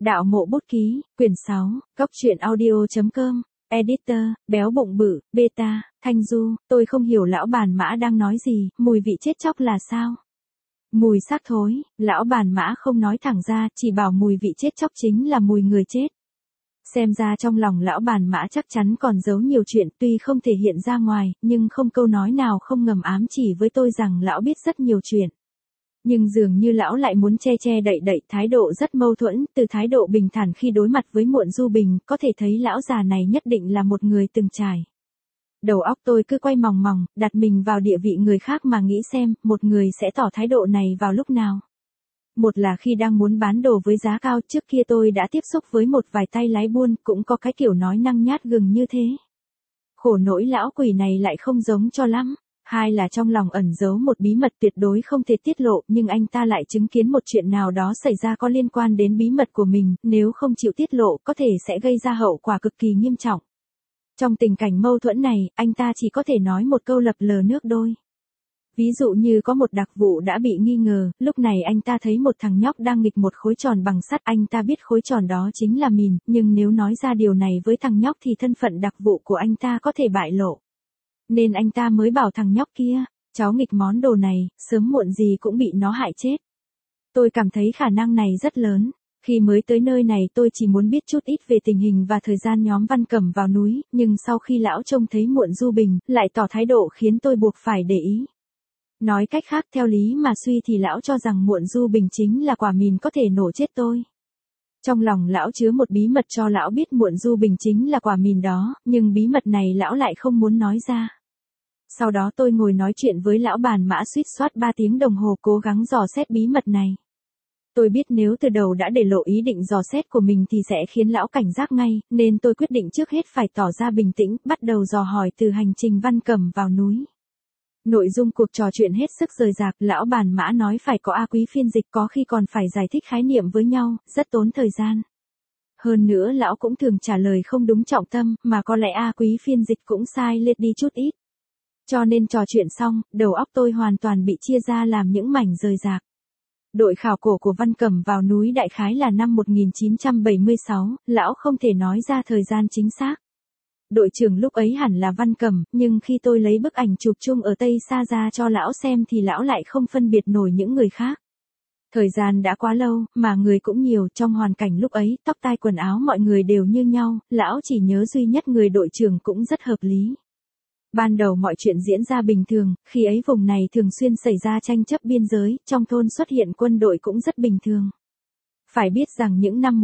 Đạo Mộ Bút Ký, quyển 6, Cóc truyện audio.com, Editor, Béo Bụng Bự, Beta, Thanh Du, tôi không hiểu lão bản mã đang nói gì, mùi vị chết chóc là sao? Mùi xác thối, lão bản mã không nói thẳng ra, chỉ bảo mùi vị chết chóc chính là mùi người chết. Xem ra trong lòng lão bản mã chắc chắn còn giấu nhiều chuyện, tuy không thể hiện ra ngoài, nhưng không câu nói nào không ngầm ám chỉ với tôi rằng lão biết rất nhiều chuyện. Nhưng dường như lão lại muốn che che đậy đậy, thái độ rất mâu thuẫn, từ thái độ bình thản khi đối mặt với Muộn Du Bình, có thể thấy lão già này nhất định là một người từng trải. Đầu óc tôi cứ quay mòng mòng, đặt mình vào địa vị người khác mà nghĩ xem, một người sẽ tỏ thái độ này vào lúc nào. Một là khi đang muốn bán đồ với giá cao, trước kia tôi đã tiếp xúc với một vài tay lái buôn, cũng có cái kiểu nói năng nhát gừng như thế. Khổ nỗi lão quỷ này lại không giống cho lắm. Hai là trong lòng ẩn giấu một bí mật tuyệt đối không thể tiết lộ, nhưng anh ta lại chứng kiến một chuyện nào đó xảy ra có liên quan đến bí mật của mình, nếu không chịu tiết lộ có thể sẽ gây ra hậu quả cực kỳ nghiêm trọng. Trong tình cảnh mâu thuẫn này, anh ta chỉ có thể nói một câu lập lờ nước đôi. Ví dụ như có một đặc vụ đã bị nghi ngờ, lúc này anh ta thấy một thằng nhóc đang nghịch một khối tròn bằng sắt, anh ta biết khối tròn đó chính là mìn, nhưng nếu nói ra điều này với thằng nhóc thì thân phận đặc vụ của anh ta có thể bại lộ. Nên anh ta mới bảo thằng nhóc kia, cháu nghịch món đồ này, sớm muộn gì cũng bị nó hại chết. Tôi cảm thấy khả năng này rất lớn. Khi mới tới nơi này tôi chỉ muốn biết chút ít về tình hình và thời gian nhóm Văn Cẩm vào núi, nhưng sau khi lão trông thấy Muộn Du Bình, lại tỏ thái độ khiến tôi buộc phải để ý. Nói cách khác, theo lý mà suy thì lão cho rằng Muộn Du Bình chính là quả mìn có thể nổ chết tôi. Trong lòng lão chứa một bí mật cho lão biết Muộn Du Bình chính là quả mìn đó, nhưng bí mật này lão lại không muốn nói ra. Sau đó tôi ngồi nói chuyện với lão bản mã suýt soát 3 tiếng đồng hồ cố gắng dò xét bí mật này. Tôi biết nếu từ đầu đã để lộ ý định dò xét của mình thì sẽ khiến lão cảnh giác ngay, nên tôi quyết định trước hết phải tỏ ra bình tĩnh, bắt đầu dò hỏi từ hành trình Văn Cẩm vào núi. Nội dung cuộc trò chuyện hết sức rời rạc, lão bản mã nói phải có A Quý phiên dịch, có khi còn phải giải thích khái niệm với nhau, rất tốn thời gian. Hơn nữa lão cũng thường trả lời không đúng trọng tâm, mà có lẽ A Quý phiên dịch cũng sai lệch đi chút ít. Cho nên trò chuyện xong, đầu óc tôi hoàn toàn bị chia ra làm những mảnh rời rạc. Đội khảo cổ của Văn Cẩm vào núi đại khái là năm 1976, lão không thể nói ra thời gian chính xác. Đội trưởng lúc ấy hẳn là Văn Cẩm, nhưng khi tôi lấy bức ảnh chụp chung ở Tây Sa ra cho lão xem thì lão lại không phân biệt nổi những người khác. Thời gian đã quá lâu, mà người cũng nhiều, trong hoàn cảnh lúc ấy, tóc tai quần áo mọi người đều như nhau, lão chỉ nhớ duy nhất người đội trưởng cũng rất hợp lý. Ban đầu mọi chuyện diễn ra bình thường, khi ấy vùng này thường xuyên xảy ra tranh chấp biên giới, trong thôn xuất hiện quân đội cũng rất bình thường. Phải biết rằng những năm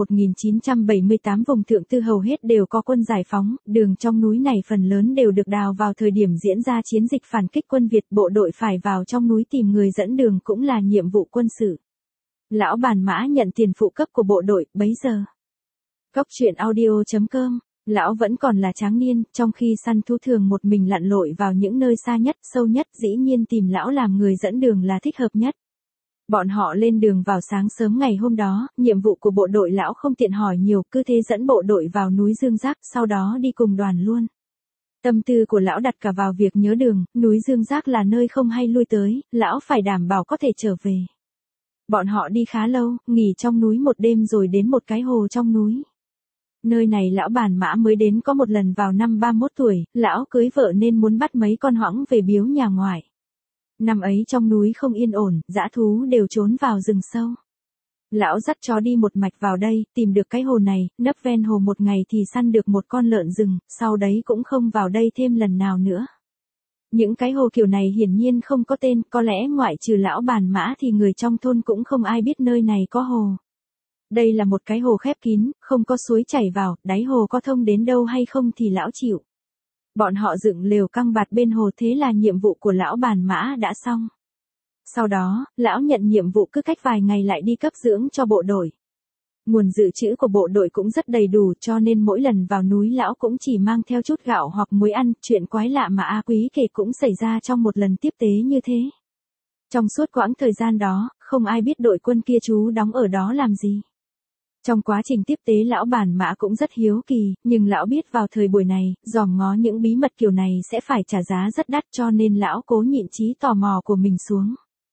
1978 vùng Thượng Tư hầu hết đều có quân giải phóng, đường trong núi này phần lớn đều được đào vào thời điểm diễn ra chiến dịch phản kích quân Việt, bộ đội phải vào trong núi tìm người dẫn đường cũng là nhiệm vụ quân sự. Lão bản mã nhận tiền phụ cấp của bộ đội, bấy giờ. Cóc truyện audio.com. Lão vẫn còn là tráng niên, trong khi săn thú thường một mình lặn lội vào những nơi xa nhất, sâu nhất, dĩ nhiên tìm lão làm người dẫn đường là thích hợp nhất. Bọn họ lên đường vào sáng sớm ngày hôm đó, nhiệm vụ của bộ đội lão không tiện hỏi nhiều, cứ thế dẫn bộ đội vào núi Dương Giác, sau đó đi cùng đoàn luôn. Tâm tư của lão đặt cả vào việc nhớ đường, núi Dương Giác là nơi không hay lui tới, lão phải đảm bảo có thể trở về. Bọn họ đi khá lâu, nghỉ trong núi một đêm rồi đến một cái hồ trong núi. Nơi này lão bản mã mới đến có một lần vào năm 31 tuổi, lão cưới vợ nên muốn bắt mấy con hoãng về biếu nhà ngoại. Năm ấy trong núi không yên ổn, dã thú đều trốn vào rừng sâu. Lão dắt chó đi một mạch vào đây, tìm được cái hồ này, nấp ven hồ một ngày thì săn được một con lợn rừng, sau đấy cũng không vào đây thêm lần nào nữa. Những cái hồ kiểu này hiển nhiên không có tên, có lẽ ngoại trừ lão bản mã thì người trong thôn cũng không ai biết nơi này có hồ. Đây là một cái hồ khép kín, không có suối chảy vào, đáy hồ có thông đến đâu hay không thì lão chịu. Bọn họ dựng lều căng bạt bên hồ, thế là nhiệm vụ của lão bản mã đã xong. Sau đó, lão nhận nhiệm vụ cứ cách vài ngày lại đi cấp dưỡng cho bộ đội. Nguồn dự trữ của bộ đội cũng rất đầy đủ cho nên mỗi lần vào núi lão cũng chỉ mang theo chút gạo hoặc muối ăn, chuyện quái lạ mà A Quý kể cũng xảy ra trong một lần tiếp tế như thế. Trong suốt quãng thời gian đó, không ai biết đội quân kia trú đóng ở đó làm gì. Trong quá trình tiếp tế lão bản mã cũng rất hiếu kỳ, nhưng lão biết vào thời buổi này, dòm ngó những bí mật kiểu này sẽ phải trả giá rất đắt cho nên lão cố nhịn chí tò mò của mình xuống.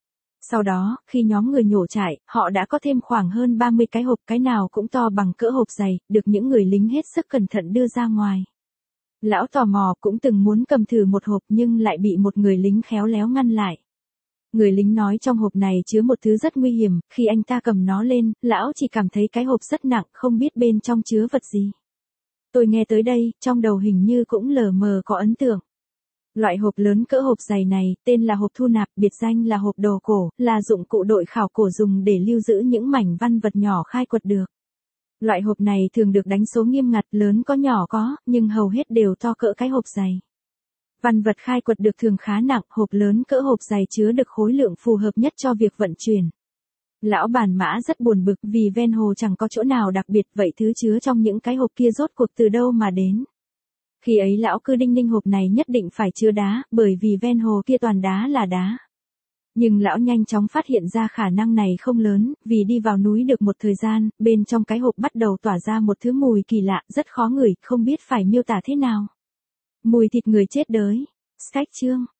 Sau đó, khi nhóm người nhổ trại, họ đã có thêm khoảng hơn 30 cái hộp, cái nào cũng to bằng cỡ hộp giày, được những người lính hết sức cẩn thận đưa ra ngoài. Lão tò mò cũng từng muốn cầm thử một hộp nhưng lại bị một người lính khéo léo ngăn lại. Người lính nói trong hộp này chứa một thứ rất nguy hiểm, khi anh ta cầm nó lên, lão chỉ cảm thấy cái hộp rất nặng, không biết bên trong chứa vật gì. Tôi nghe tới đây, trong đầu hình như cũng lờ mờ có ấn tượng. Loại hộp lớn cỡ hộp giày này, tên là hộp thu nạp, biệt danh là hộp đồ cổ, là dụng cụ đội khảo cổ dùng để lưu giữ những mảnh văn vật nhỏ khai quật được. Loại hộp này thường được đánh số nghiêm ngặt, lớn có nhỏ có, nhưng hầu hết đều to cỡ cái hộp giày. Văn vật khai quật được thường khá nặng, hộp lớn cỡ hộp giày chứa được khối lượng phù hợp nhất cho việc vận chuyển. Lão bản mã rất buồn bực vì ven hồ chẳng có chỗ nào đặc biệt, vậy thứ chứa trong những cái hộp kia rốt cuộc từ đâu mà đến. Khi ấy lão cứ đinh ninh hộp này nhất định phải chứa đá, bởi vì ven hồ kia toàn đá là đá. Nhưng lão nhanh chóng phát hiện ra khả năng này không lớn, vì đi vào núi được một thời gian, bên trong cái hộp bắt đầu tỏa ra một thứ mùi kỳ lạ, rất khó ngửi, không biết phải miêu tả thế nào. Mùi thịt người chết đới. Sách chương.